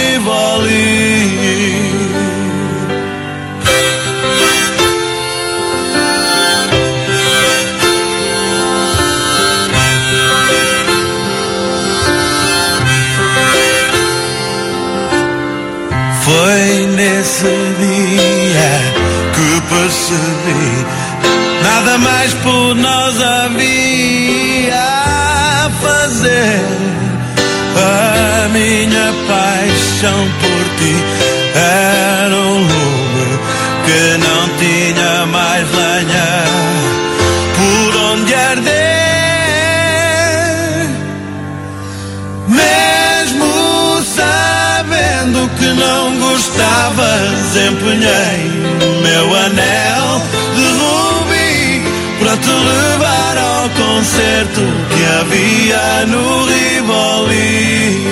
S11: Rivoli. Foi nesse dia que percebi nada mais por nós havia a fazer. A minha paixão por ti era um lume que não tinha mais lenha por onde arder. Mesmo sabendo que não gostavas, empenhei o meu anel de rubi para te levar ao concerto que havia no Rivoli.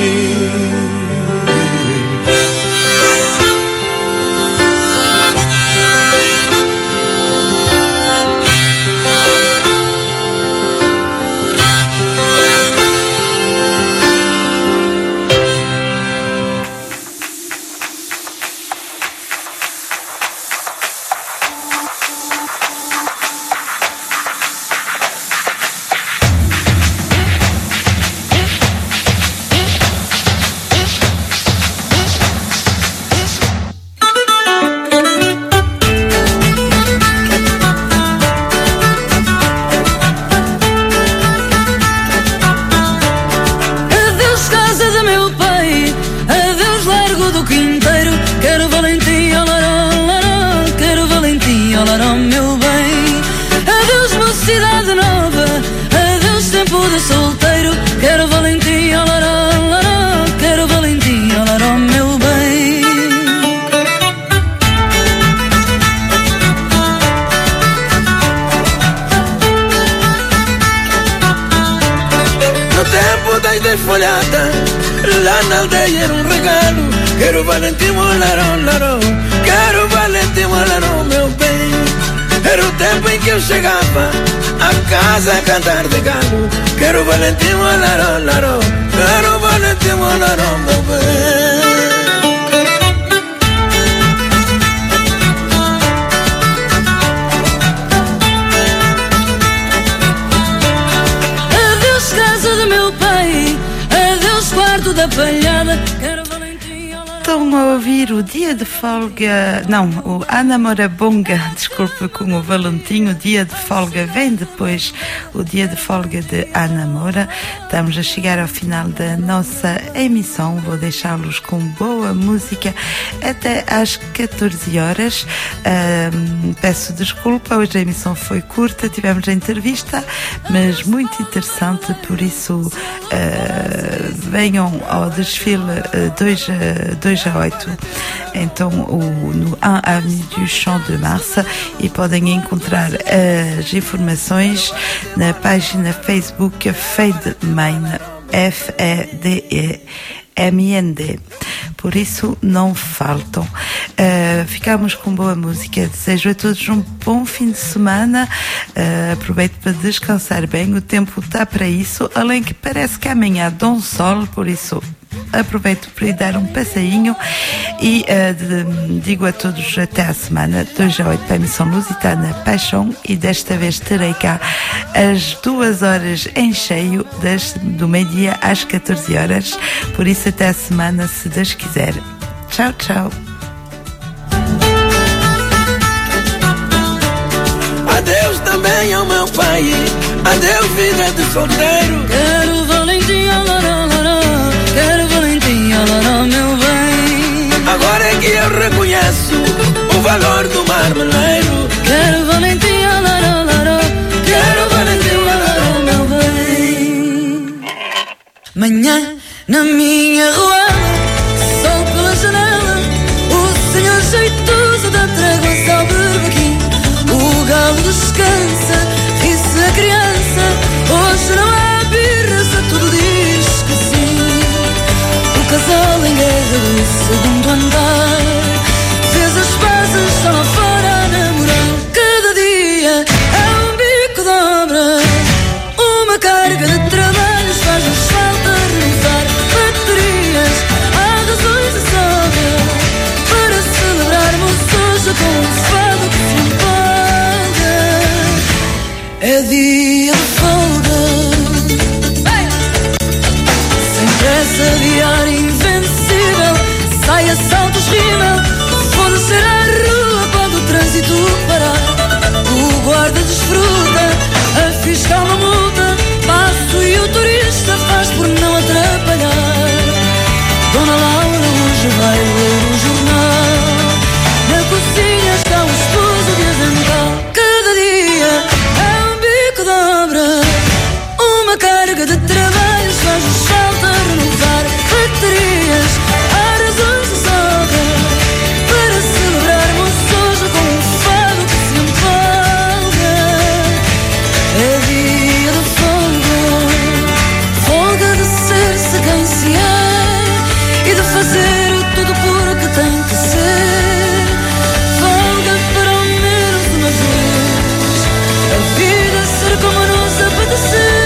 S12: Lá na aldeia era um regalo. Quero Valentim, larão, larão. Quero Valentim, larão, meu bem. Era o tempo em que eu chegava a casa a cantar de galo. Quero Valentim, larão, larão. Quero Valentim, larão, meu bem.
S9: Da palhada, quero Valentim,
S1: Estão a ouvir o dia de folga, não, o Ana Moura Bonga, desculpe, com o Valentim. O dia de folga vem depois, o dia de folga de Ana Moura. Estamos a chegar ao final da nossa emissão. Vou deixá-los com boa música até às catorze horas. Um, peço desculpa, hoje a emissão foi curta, tivemos a entrevista, mas muito interessante, por isso uh, venham ao desfile dois a oito, então o, no um Avenue du Champ de Mars, e podem encontrar as informações na página Facebook FedeMind, F E D E M I N D. Por isso, não faltam. Uh, ficamos com boa música. Desejo a todos um bom fim de semana. Uh, aproveito para descansar bem. O tempo está para isso. Além que parece que amanhã dá um sol, por isso aproveito para ir dar um passeinho e uh, de, digo a todos até à semana, dois a oito, para a emissão Lusitana Paixão, e desta vez terei cá as duas horas em cheio, das, do meio-dia às catorze horas. Por isso, até à semana, se Deus quiser. Tchau, tchau.
S12: Adeus também ao meu pai, adeus vida de solteiro.
S9: Quero Valentim, alará, alará. Quero Valentim, alará, meu bem.
S12: Agora é que eu reconheço o valor do marmeleiro.
S9: Quero Valentim, alará, alará. Quero Valentim, alará, meu bem. Manhã na minha rua, sol pela janela, o senhor jeitoso da trégua salve berbequim. O galo descansa, ri-se a criança. Hoje não há birra, se tudo diz que sim. O casal em guerra do segundo andar fez as pazes, só lá fora a namorar. Cada dia é um bico de obra, uma carga de trabalhos faz-nos falta renovar baterias. Há razões de sobra para celebrarmos hoje com um fado que se empolga. É dia de folga, sem pressa, diário invencível. Sai a saltos, rima, vou descer à rua quando o trânsito parar. O guarda desfruta, a fiscal não multa, passo e o turista faz por não atrapalhar. Dona Laura hoje vai ler o jornal, na cozinha está o esposo de avental. Cada dia é um bico de obra, uma carga de trabalhos faz-nos falta renovar baterias. Há razões de sobra para celebrarmos hoje com um fado que se empolga. É dia de folga, folga de ser-se quem se é e de fazer tudo porque tem que ser. Folga para ao menos uma vez a vida ser como nos apetecer.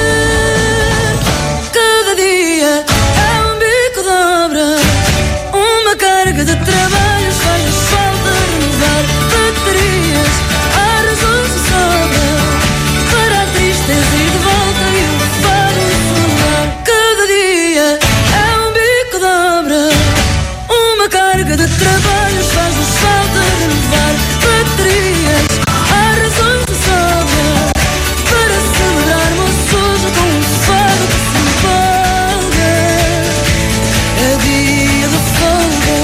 S9: Cada dia é um bico de obra, uma carga de trabalhos faz-nos falta renovar baterias. Há razões de sobra para a tristeza ir de volta e o fado celebrar. Cada dia é um bico de obra, uma carga de trabalhos faz-nos falta renovar baterias. Há razões de sobra para celebrarmos hoje com um fado que se empolga. É dia de folga,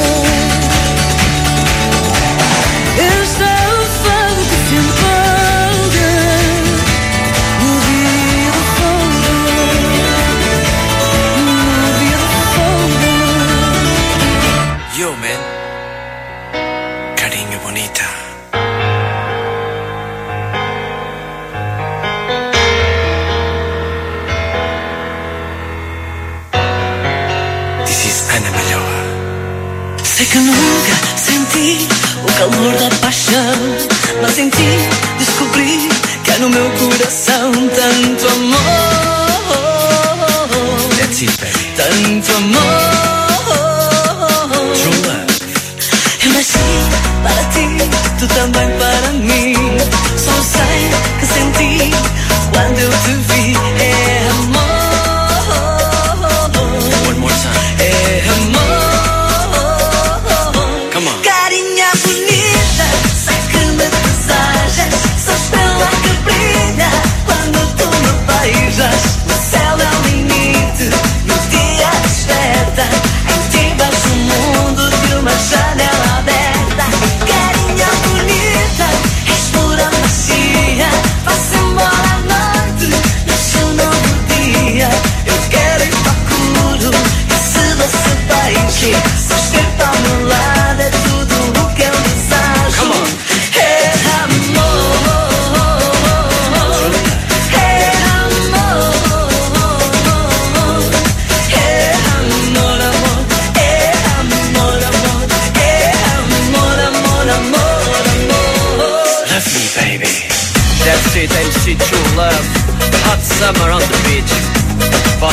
S9: este é o fado que se empolga. No dia de folga, no dia de folga.
S13: Yo, man. Carinha bonita. This is Ana Malhoa.
S9: Sei que nunca senti o calor da paixão, mas em ti descobri que há no meu coração tanto amor.
S13: That's it, baby.
S9: Tanto amor.
S13: True love.
S9: Eu nasci para ti, tu também para mim. Só sei que senti quando eu te vi. É amor.
S13: One more time.
S9: É amor.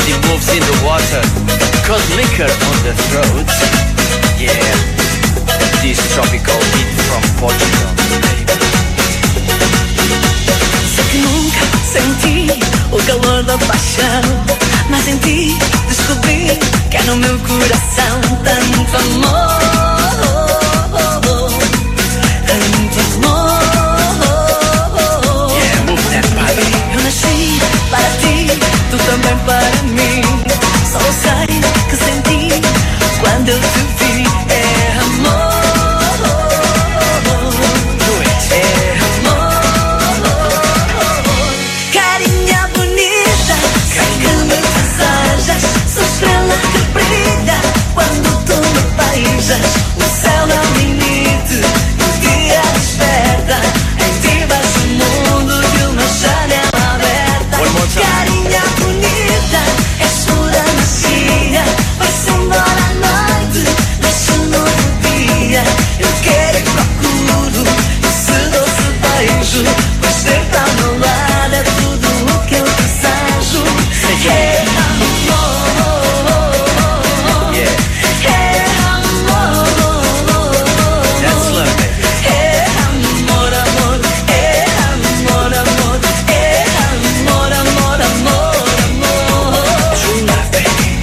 S13: body moves in the water, cold liquor on the throat. Yeah, this tropical heat from Portugal.
S9: Sei que nunca senti o calor da paixão, mas em ti descobri que há no meu coração tanto amor, tanto amor.
S13: Yeah, move that body.
S9: Eu nasci para ti, tu também para mim. Só sei que senti quando eu te vi. É amor, é amor. Carinha bonita, sei que me desejas. Sou estrela que brilha quando tu me beijas. O céu não me limite, o dia desperta. Em ti vejo o mundo de uma janela aberta. Carinha bonita, és pura magia. Vai-se embora à noite, deixa um novo dia. Eu quero e procuro esse doce beijo, pois ter-te ao meu lado é tudo o que eu desejo. É amor, é amor.
S13: That's love, baby.
S9: É amor, amor, é amor, amor, é amor, amor, amor, amor.
S13: True love, baby.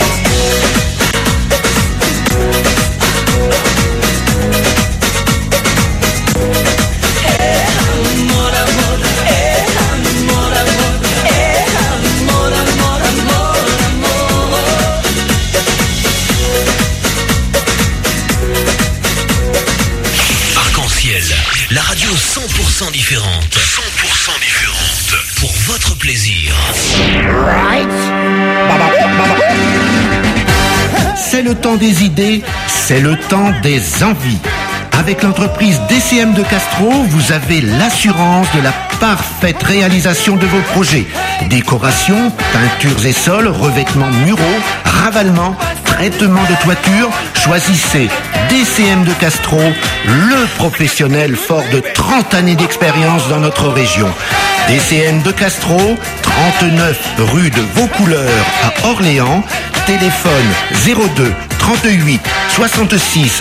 S9: É amor, amor, é amor, amor, é amor, amor, amor, amor.
S14: Arc-en-ciel, la radio cent pour cent différente. cent pour cent différente. Pour votre plaisir.
S15: C'est le temps des idées, c'est le temps des envies. Avec l'entreprise D C M de Castro, vous avez l'assurance de la parfaite réalisation de vos projets. Décoration, peintures et sols, revêtements muraux, ravalement, traitement de toiture. Choisissez D C M de Castro, le professionnel fort de trente années d'expérience dans notre région. D C M de Castro, trente-neuf rue de Vaucouleurs à Orléans. Téléphone zéro deux trente-huit soixante-six